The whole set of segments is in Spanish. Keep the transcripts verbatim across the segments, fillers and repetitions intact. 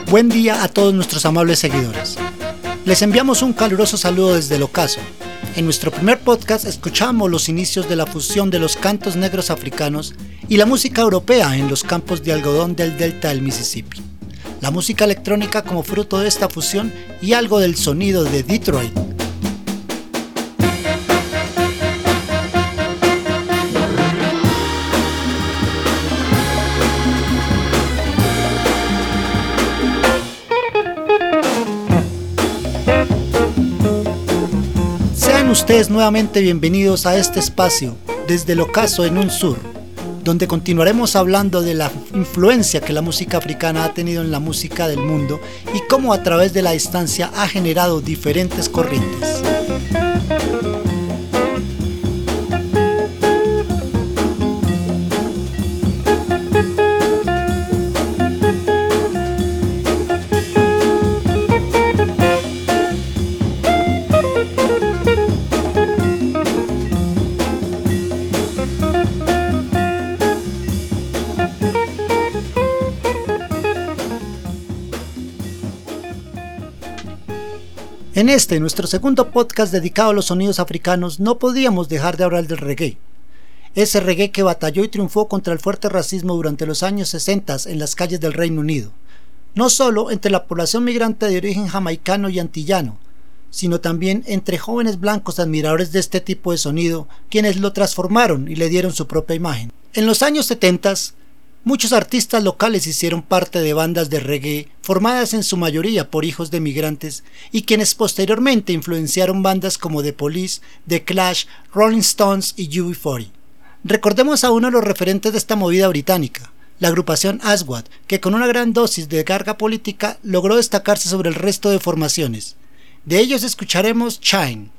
Buen día a todos nuestros amables seguidores. Les enviamos un caluroso saludo desde el ocaso. En nuestro primer podcast escuchamos los inicios de la fusión de los cantos negros africanos y la música europea en los campos de algodón del delta del Mississippi. La música electrónica como fruto de esta fusión y algo del sonido de Detroit. Ustedes nuevamente bienvenidos a este espacio desde el ocaso en un sur, donde continuaremos hablando de la influencia que la música africana ha tenido en la música del mundo y cómo a través de la distancia ha generado diferentes corrientes. En este, nuestro segundo podcast dedicado a los sonidos africanos, no podíamos dejar de hablar del reggae. Ese reggae que batalló y triunfó contra el fuerte racismo durante los años sesenta en las calles del Reino Unido, no solo entre la población migrante de origen jamaicano y antillano, sino también entre jóvenes blancos admiradores de este tipo de sonido, quienes lo transformaron y le dieron su propia imagen. En los años setenta, muchos artistas locales hicieron parte de bandas de reggae formadas en su mayoría por hijos de migrantes y quienes posteriormente influenciaron bandas como The Police, The Clash, Rolling Stones y U B cuarenta. Recordemos a uno de los referentes de esta movida británica, la agrupación Aswad, que con una gran dosis de carga política logró destacarse sobre el resto de formaciones. De ellos escucharemos Shine.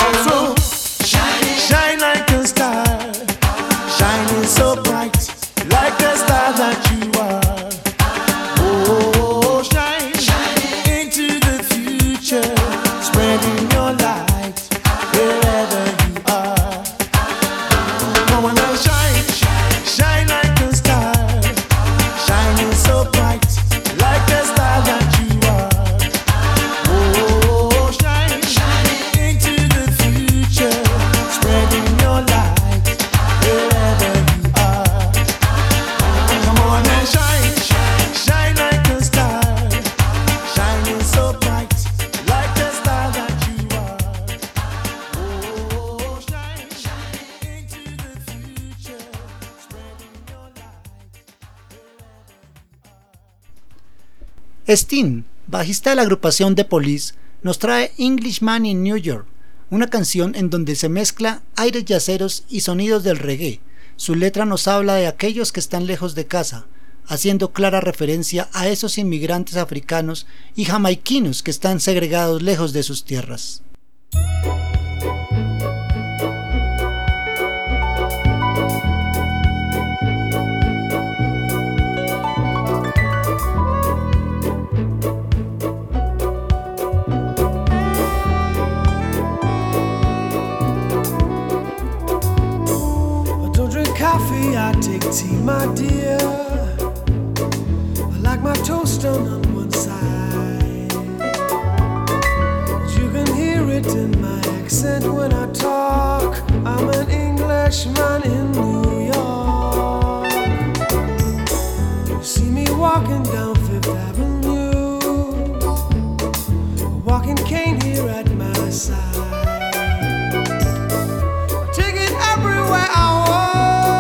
so bright. Sting, bajista de la agrupación The Police, nos trae Englishman in New York, una canción en donde se mezcla aires yaceros y sonidos del reggae. Su letra nos habla de aquellos que están lejos de casa, haciendo clara referencia a esos inmigrantes africanos y jamaiquinos que están segregados lejos de sus tierras. Coffee, I take tea, my dear. I like my toast done on one side. You can hear it in my accent when I talk. I'm an Englishman in New York. You see me walking down Fifth Avenue, a walking cane here at my side. I take it everywhere I walk.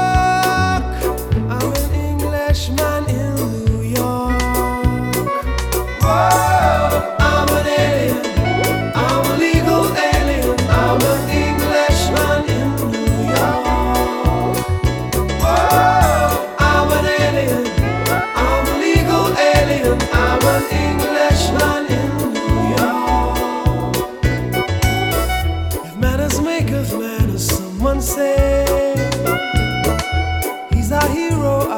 Man in New York. Whoa, I'm an alien. I'm a legal alien. I'm an Englishman in New York. Whoa, I'm an alien. I'm a legal alien. I'm an Englishman in New York. If manners make of manners, someone say he's our hero.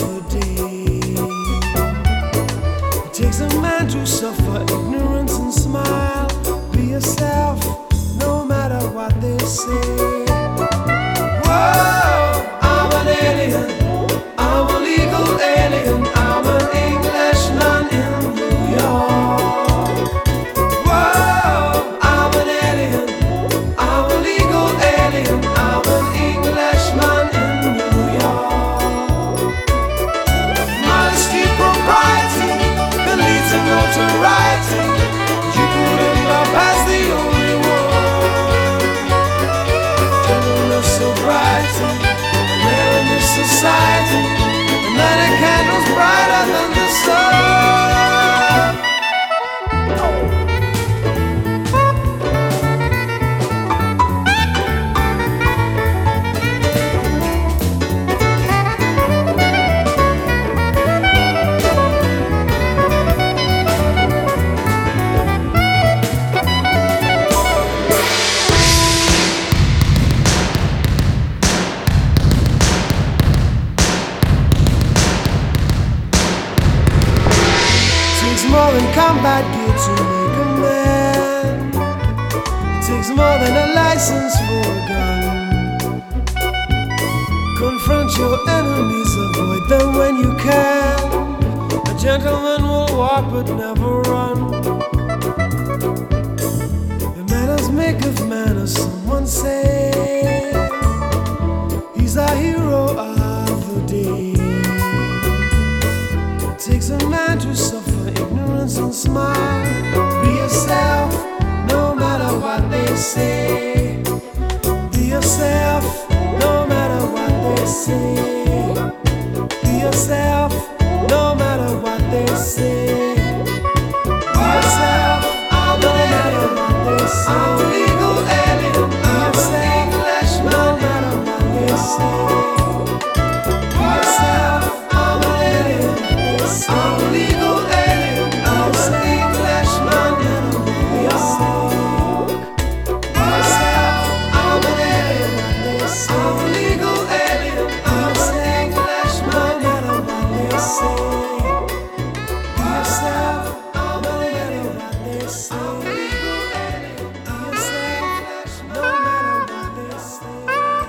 Takes a man to suffer ignorance and smile. Be yourself, no matter what they say. Whoa, I'm an alien. I'm a legal alien. I'm an Englishman in New York. Whoa, I'm an alien. I'm a legal alien. I'm an Englishman in New York. Modesty, propriety, to notoriety, you couldn't love as the only one. Gentleness, sobriety, rare in this society, and lighting candles brighter than the sun. More than combat gear to make a man. It takes more than a license for a gun. Confront your enemies, avoid them when you can. A gentleman will walk but never run. The manners make of manners, someone say. He's our hero of the day. It takes a man to suffer ignorance and smile. Be yourself, no matter what they say. Be yourself, no matter what they say. Be yourself, no matter what they say. Be yourself, no matter what they say. I'm a legal alien. I'm an Englishman, no matter what they say. Be yourself, I'm an alien. I'm a legal alien. I'm an Englishman in New York. Be yourself, I'm an alien. I'm a legal alien. I'm an Englishman, no matter what they say. Be yourself, I'm an alien. I'm a legal alien. Be yourself, no matter what they say.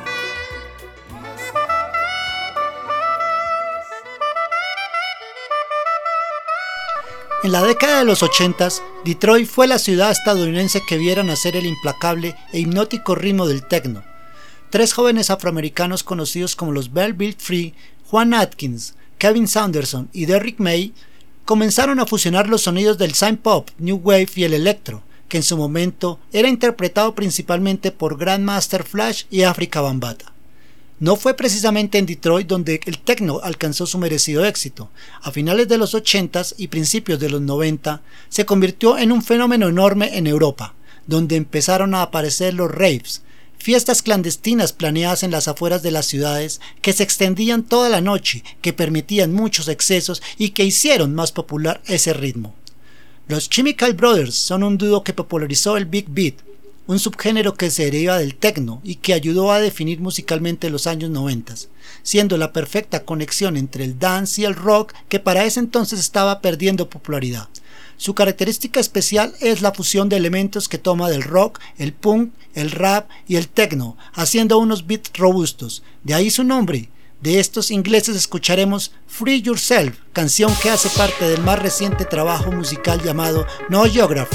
En la década de los ochentas, Detroit fue la ciudad estadounidense que viera nacer el implacable e hipnótico ritmo del techno. Tres jóvenes afroamericanos conocidos como los Belleville Three, Juan Atkins, Kevin Saunderson y Derrick May, comenzaron a fusionar los sonidos del synth-pop, new wave y el electro, que en su momento era interpretado principalmente por Grandmaster Flash y Afrika Bambaataa. No fue precisamente en Detroit donde el techno alcanzó su merecido éxito. A finales de los ochentas y principios de los noventa se convirtió en un fenómeno enorme en Europa, donde empezaron a aparecer los raves, fiestas clandestinas planeadas en las afueras de las ciudades que se extendían toda la noche, que permitían muchos excesos y que hicieron más popular ese ritmo. Los Chemical Brothers son un dúo que popularizó el Big Beat, un subgénero que se deriva del techno y que ayudó a definir musicalmente los años noventa, siendo la perfecta conexión entre el dance y el rock que para ese entonces estaba perdiendo popularidad. Su característica especial es la fusión de elementos que toma del rock, el punk, el rap y el techno, haciendo unos beats robustos, de ahí su nombre. De estos ingleses escucharemos Free Yourself, canción que hace parte del más reciente trabajo musical llamado No Geography.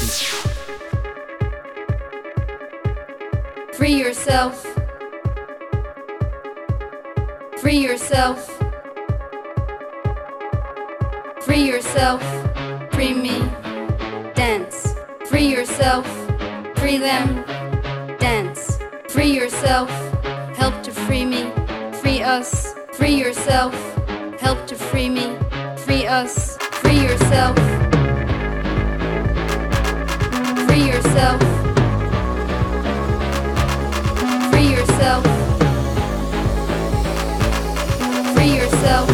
Free yourself. Free yourself. Free yourself. Free me. Dance. Free yourself. Free them. Dance. Free yourself. Help to free me. Free us. Free yourself. Help to free me. Free us. Free yourself. Free yourself. Free yourself. Free yourself.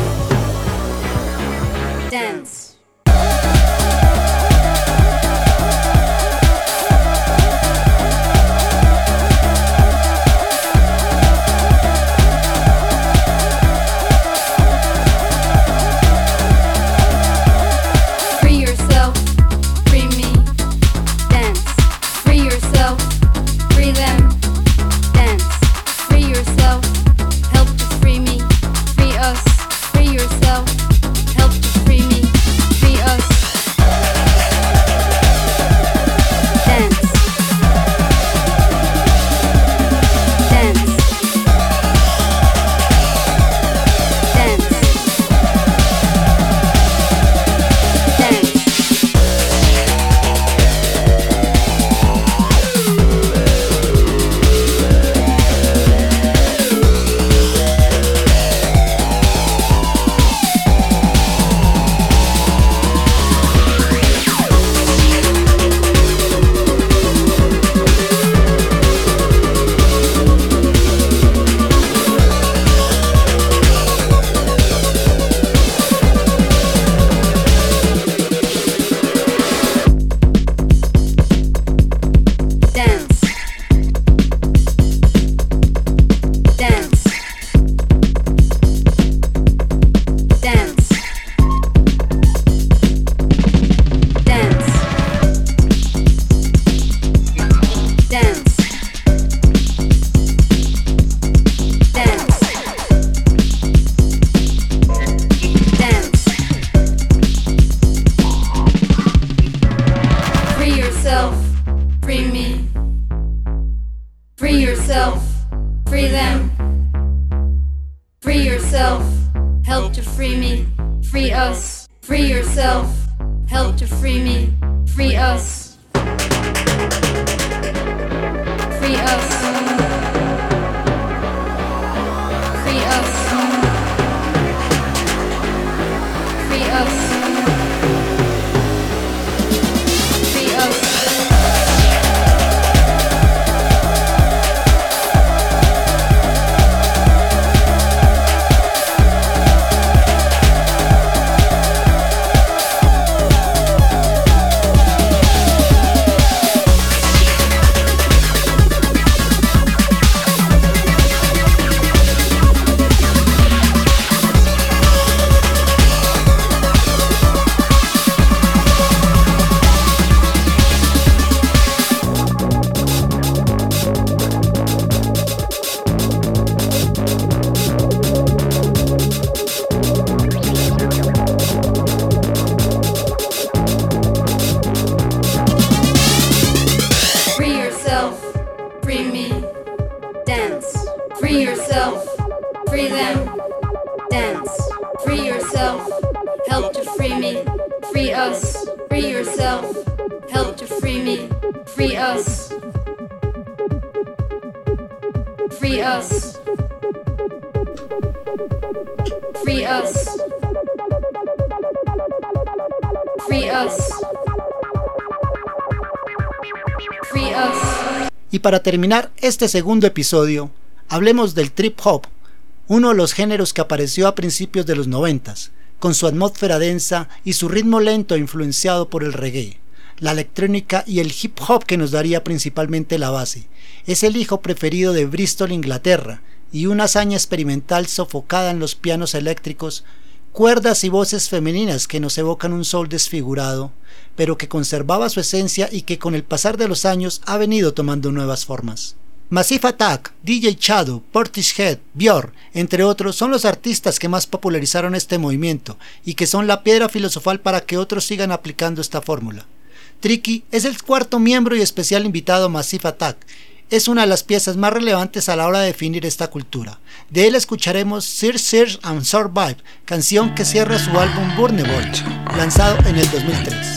Dance. Free us. Free us. Free us. Free us. Y para terminar este segundo episodio, hablemos del trip hop, uno de los géneros que apareció a principios de los noventas, con su atmósfera densa y su ritmo lento influenciado por el reggae, la electrónica y el hip hop que nos daría principalmente la base. Es el hijo preferido de Bristol, Inglaterra, y una hazaña experimental sofocada en los pianos eléctricos, cuerdas y voces femeninas que nos evocan un soul desfigurado, pero que conservaba su esencia y que con el pasar de los años ha venido tomando nuevas formas. Massive Attack, D J Shadow, Portishead, Björk, entre otros, son los artistas que más popularizaron este movimiento y que son la piedra filosofal para que otros sigan aplicando esta fórmula. Tricky es el cuarto miembro y especial invitado a Massive Attack. Es una de las piezas más relevantes a la hora de definir esta cultura. De él escucharemos Search, Search and Survive, canción que cierra su álbum Vulnerable, lanzado en el dos mil tres.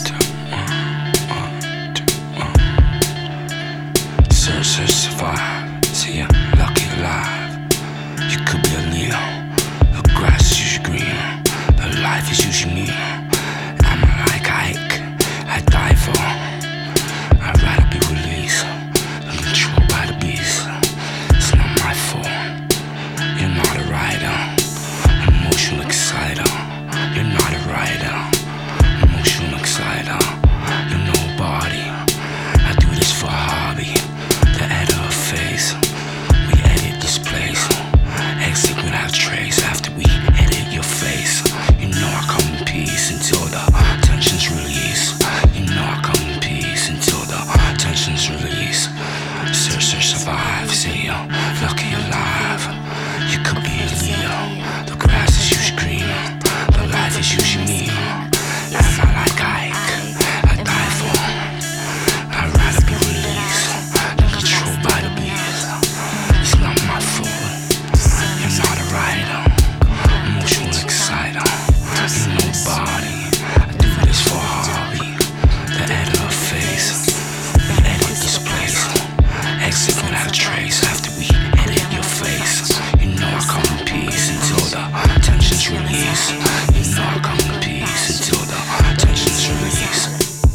Search, search, survive. See ya, lucky alive. You could be a Leo. The grass is usually green. The life is usually me. I'm like Ike. I die for. I'd rather be released. Controlled by the beast. It's not my fault. You're not a rider. Emotional exciter. You're not a rider. Emotional exciter. You're nobody. I do this for a hobby. The editor face. We edit this place. Exit without trace. After we edit your face. You know I come in peace until the tensions release. You know I come in peace until the tensions release. Search, search, survive. See ya, lucky alive. You could be a Leo. The grass is usually green. The life is usually me. Am I like Ike? I die for. I'd rather be released than controlled by the beast. It's not my fault. You're not a rider. Emotional exciter. You're nobody. I do this for a hobby. The editor face. We edit this place. Exit without trace. After we edit your face. You know I come in peace until the tensions release. You know I come in peace until the tensions release.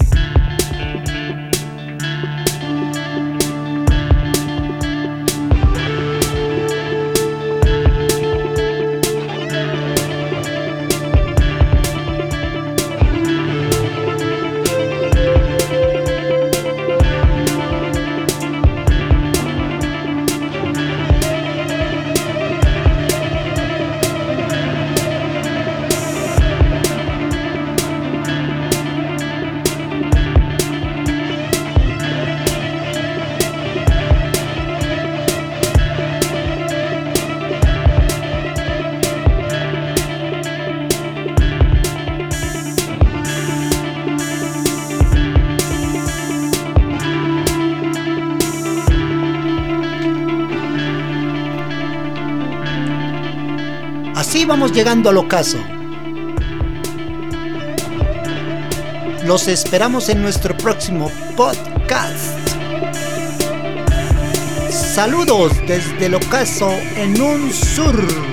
Así vamos llegando al ocaso. Los esperamos en nuestro próximo podcast. Saludos desde el ocaso en un sur.